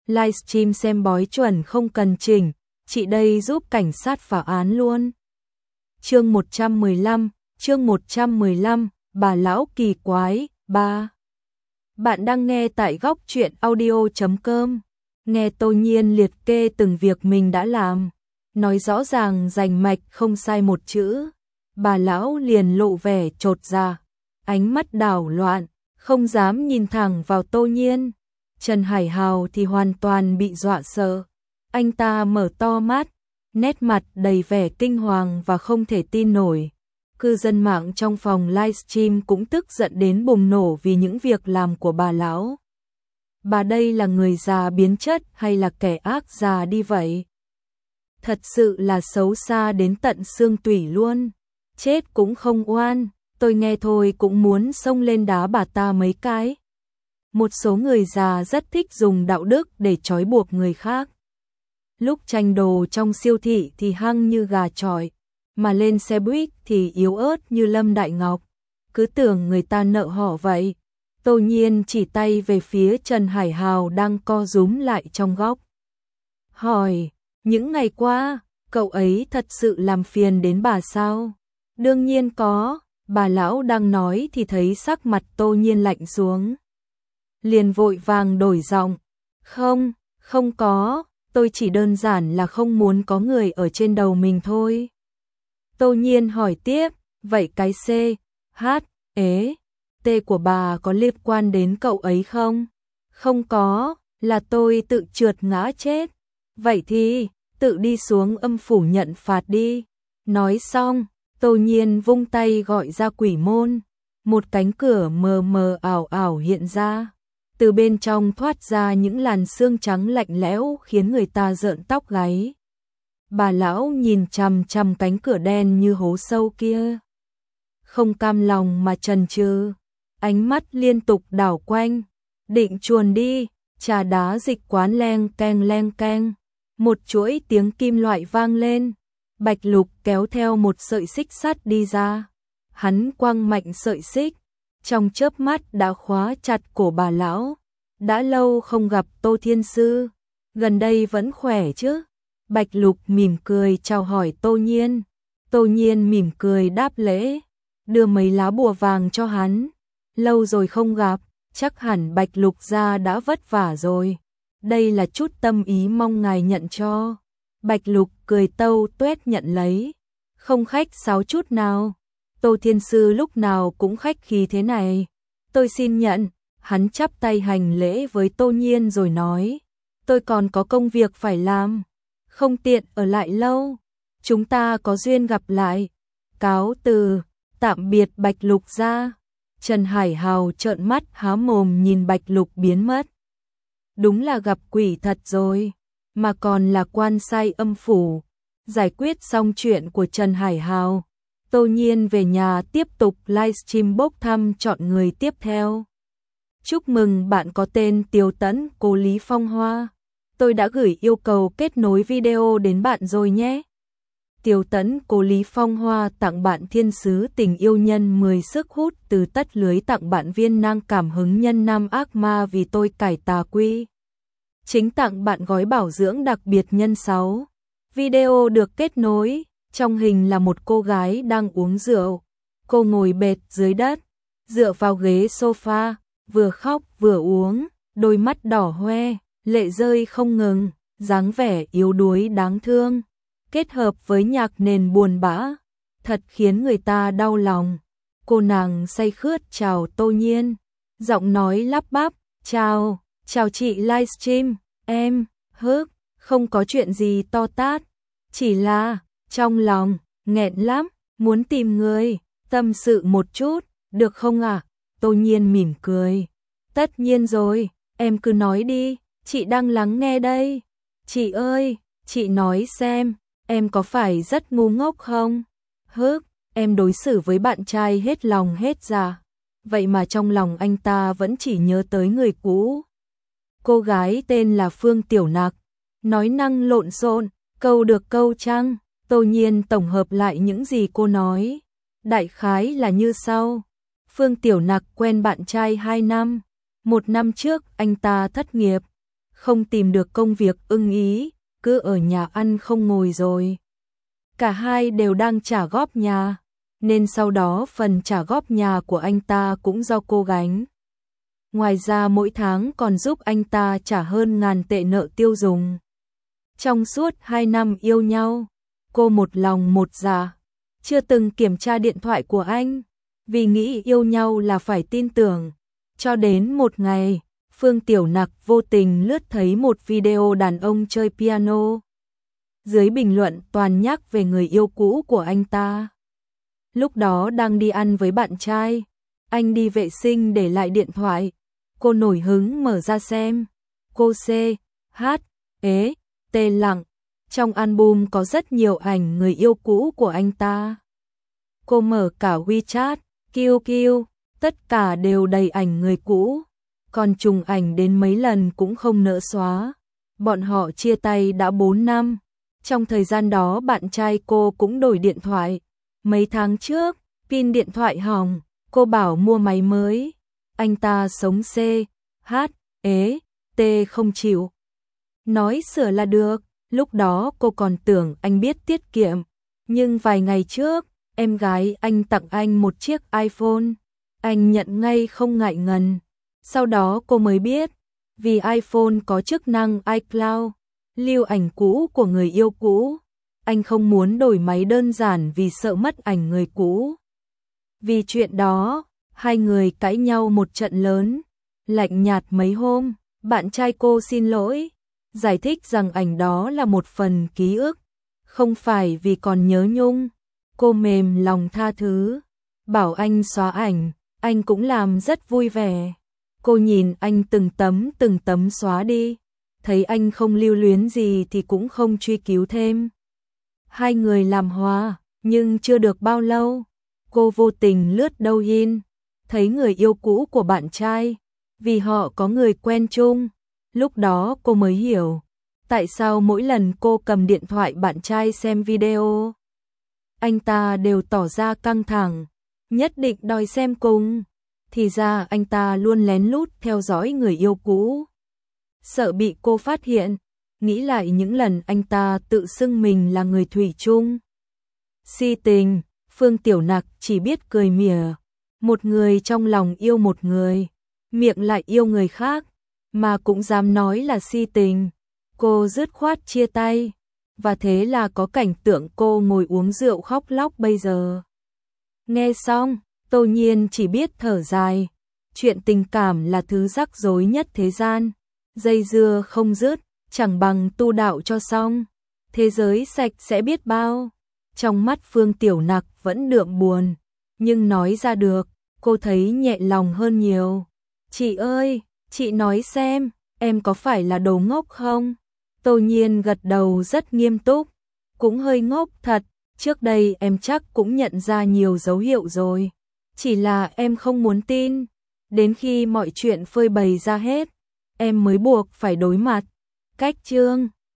livestream xem bói chuẩn không cần chỉnh, chị đây giúp cảnh sát phá án luôn. Chương 115, bà lão kỳ quái, 3. Bạn đang nghe tại góc truyện audio.com. Nghe Tô Nhiên liệt kê từng việc mình đã làm, nói rõ ràng rành mạch không sai một chữ. Bà lão liền lộ vẻ chột dạ, ánh mắt đảo loạn, không dám nhìn thẳng vào Tô Nhiên. Trần Hải Hào thì hoàn toàn bị dọa sợ. Anh ta mở to mắt, nét mặt đầy vẻ kinh hoàng và không thể tin nổi. Cư dân mạng trong phòng livestream cũng tức giận đến bùng nổ vì những việc làm của bà lão. Bà đây là người già biến chất hay là kẻ ác già đi vậy? Thật sự là xấu xa đến tận xương tủy luôn. Chết cũng không oan, tôi nghe thôi cũng muốn xông lên đá bà ta mấy cái. Một số người già rất thích dùng đạo đức để trói buộc người khác. Lúc tranh đồ trong siêu thị thì hăng như gà chọi, mà lên xe buýt thì yếu ớt như Lâm Đại Ngọc. Cứ tưởng người ta nợ họ vậy. Tô Nhiên chỉ tay về phía Trần Hải Hào đang co rúm lại trong góc. Hỏi, những ngày qua, cậu ấy thật sự làm phiền đến bà sao? Đương nhiên có, bà lão đang nói thì thấy sắc mặt Tô Nhiên lạnh xuống. Liền vội vàng đổi giọng. Không có, tôi chỉ đơn giản là không muốn có người ở trên đầu mình thôi. Tô Nhiên hỏi tiếp, vậy cái C, H, E, T của bà có liên quan đến cậu ấy không? Không có, là tôi tự trượt ngã chết. Vậy thì, tự đi xuống âm phủ nhận phạt đi. Nói xong, Tô Nhiên vung tay gọi ra quỷ môn. Một cánh cửa mờ mờ ảo ảo hiện ra. Từ bên trong thoát ra những làn xương trắng lạnh lẽo khiến người ta rợn tóc gáy. Bà lão nhìn chằm chằm cánh cửa đen như hố sâu kia. Không cam lòng mà chần chừ, ánh mắt liên tục đảo quanh, định chuồn đi, trà đá dịch quán leng keng. Một chuỗi tiếng kim loại vang lên, Bạch Lục kéo theo một sợi xích sắt đi ra. Hắn quăng mạnh sợi xích, trong chớp mắt đã khóa chặt cổ bà lão. Đã lâu không gặp Tô Thiên Sư, gần đây vẫn khỏe chứ? Bạch Lục mỉm cười chào hỏi Tô Nhiên. Tô Nhiên mỉm cười đáp lễ, đưa mấy lá bùa vàng cho hắn. Lâu rồi không gặp, chắc hẳn Bạch Lục gia đã vất vả rồi. Đây là chút tâm ý mong ngài nhận cho. Bạch Lục cười tâu tuét nhận lấy, không khách sáo chút nào. Tô Thiên Sư lúc nào cũng khách khí thế này. Tôi xin nhận. Hắn chắp tay hành lễ với Tô Nhiên rồi nói, tôi còn có công việc phải làm, không tiện ở lại lâu, chúng ta có duyên gặp lại. Cáo từ, tạm biệt Bạch Lục gia. Trần Hải Hào trợn mắt há mồm nhìn Bạch Lục biến mất. Đúng là gặp quỷ thật rồi, mà còn là quan sai âm phủ. Giải quyết xong chuyện của Trần Hải Hào, Tô Nhiên về nhà tiếp tục livestream bốc thăm chọn người tiếp theo. Chúc mừng bạn có tên Tiếu Tấn, cô Lý Phong Hoa. Tôi đã gửi yêu cầu kết nối video đến bạn rồi nhé. Tiếu Tấn, cô Lý Phong Hoa tặng bạn thiên sứ tình yêu nhân 10 sức hút từ tất lưới, tặng bạn viên nang cảm hứng nhân nam ác ma vì tôi cải tà quy. Chính tặng bạn gói bảo dưỡng đặc biệt nhân 6. Video được kết nối, trong hình là một cô gái đang uống rượu. Cô ngồi bệt dưới đất, dựa vào ghế sofa, vừa khóc vừa uống, đôi mắt đỏ hoe, lệ rơi không ngừng, dáng vẻ yếu đuối đáng thương, kết hợp với nhạc nền buồn bã, thật khiến người ta đau lòng. Cô nàng say khướt chào Tô Nhiên, giọng nói lắp bắp, chào chị livestream, em, không có chuyện gì to tát, chỉ là, trong lòng, nghẹn lắm, muốn tìm người, tâm sự một chút, được không ạ? Tô Nhiên mỉm cười. Tất nhiên rồi, em cứ nói đi, chị đang lắng nghe đây. Chị ơi, chị nói xem, em có phải rất ngu ngốc không? Em đối xử với bạn trai hết lòng hết dạ. Vậy mà trong lòng anh ta vẫn chỉ nhớ tới người cũ. Cô gái tên là Phương Tiểu Nặc, nói năng lộn xộn, câu được câu trăng. Tô Nhiên tổng hợp lại những gì cô nói. Đại khái là như sau. Phương Tiểu Nặc quen bạn trai 2 năm. 1 năm trước anh ta thất nghiệp, không tìm được công việc ưng ý, cứ ở nhà ăn không ngồi rồi. Cả hai đều đang trả góp nhà, nên sau đó phần trả góp nhà của anh ta cũng do cô gánh. Ngoài ra mỗi tháng còn giúp anh ta trả hơn 1.000 tệ nợ tiêu dùng. Trong suốt 2 năm yêu nhau, cô một lòng một dạ, chưa từng kiểm tra điện thoại của anh, vì nghĩ yêu nhau là phải tin tưởng. Cho đến một ngày, Phương Tiểu Nặc vô tình lướt thấy một video đàn ông chơi piano. Dưới bình luận toàn nhắc về người yêu cũ của anh ta. Lúc đó đang đi ăn với bạn trai, anh đi vệ sinh để lại điện thoại. Cô nổi hứng mở ra xem. Cô C.H.E.T lặng. Trong album có rất nhiều ảnh người yêu cũ của anh ta. Cô mở cả WeChat, QQ, tất cả đều đầy ảnh người cũ. Còn trùng ảnh đến mấy lần cũng không nỡ xóa. Bọn họ chia tay đã 4 năm. Trong thời gian đó bạn trai cô cũng đổi điện thoại. Mấy tháng trước, pin điện thoại hỏng, cô bảo mua máy mới. Anh ta sống C.H.E.T không chịu. Nói sửa là được, lúc đó cô còn tưởng anh biết tiết kiệm. Nhưng vài ngày trước, em gái anh tặng anh một chiếc iPhone. Anh nhận ngay không ngại ngần. Sau đó cô mới biết, vì iPhone có chức năng iCloud, lưu ảnh cũ của người yêu cũ. Anh không muốn đổi máy đơn giản vì sợ mất ảnh người cũ. Vì chuyện đó, hai người cãi nhau một trận lớn, lạnh nhạt mấy hôm. Bạn trai cô xin lỗi, giải thích rằng ảnh đó là một phần ký ức, không phải vì còn nhớ nhung. Cô mềm lòng tha thứ, bảo anh xóa ảnh, anh cũng làm rất vui vẻ. Cô nhìn anh từng tấm xóa đi, thấy anh không lưu luyến gì thì cũng không truy cứu thêm. Hai người làm hòa, nhưng chưa được bao lâu, cô vô tình lướt Douyin, thấy người yêu cũ của bạn trai, vì họ có người quen chung. Lúc đó cô mới hiểu, tại sao mỗi lần cô cầm điện thoại bạn trai xem video, anh ta đều tỏ ra căng thẳng, nhất định đòi xem cùng. Thì ra anh ta luôn lén lút theo dõi người yêu cũ. Sợ bị cô phát hiện, nghĩ lại những lần anh ta tự xưng mình là người thủy chung. Si tình, Phương Tiểu Nặc chỉ biết cười mỉa. Một người trong lòng yêu một người, miệng lại yêu người khác, mà cũng dám nói là si tình. Cô dứt khoát chia tay, và thế là có cảnh tượng cô ngồi uống rượu khóc lóc bây giờ. Nghe xong, Tô Nhiên chỉ biết thở dài. Chuyện tình cảm là thứ rắc rối nhất thế gian, dây dưa không dứt, chẳng bằng tu đạo cho xong. Thế giới sạch sẽ biết bao. Trong mắt Phương Tiểu Nặc vẫn đượm buồn, nhưng nói ra được, cô thấy nhẹ lòng hơn nhiều. Chị ơi, chị nói xem, em có phải là đồ ngốc không? Tô Nhiên gật đầu rất nghiêm túc, cũng hơi ngốc thật, trước đây em chắc cũng nhận ra nhiều dấu hiệu rồi. Chỉ là em không muốn tin, đến khi mọi chuyện phơi bày ra hết, em mới buộc phải đối mặt. Cách chương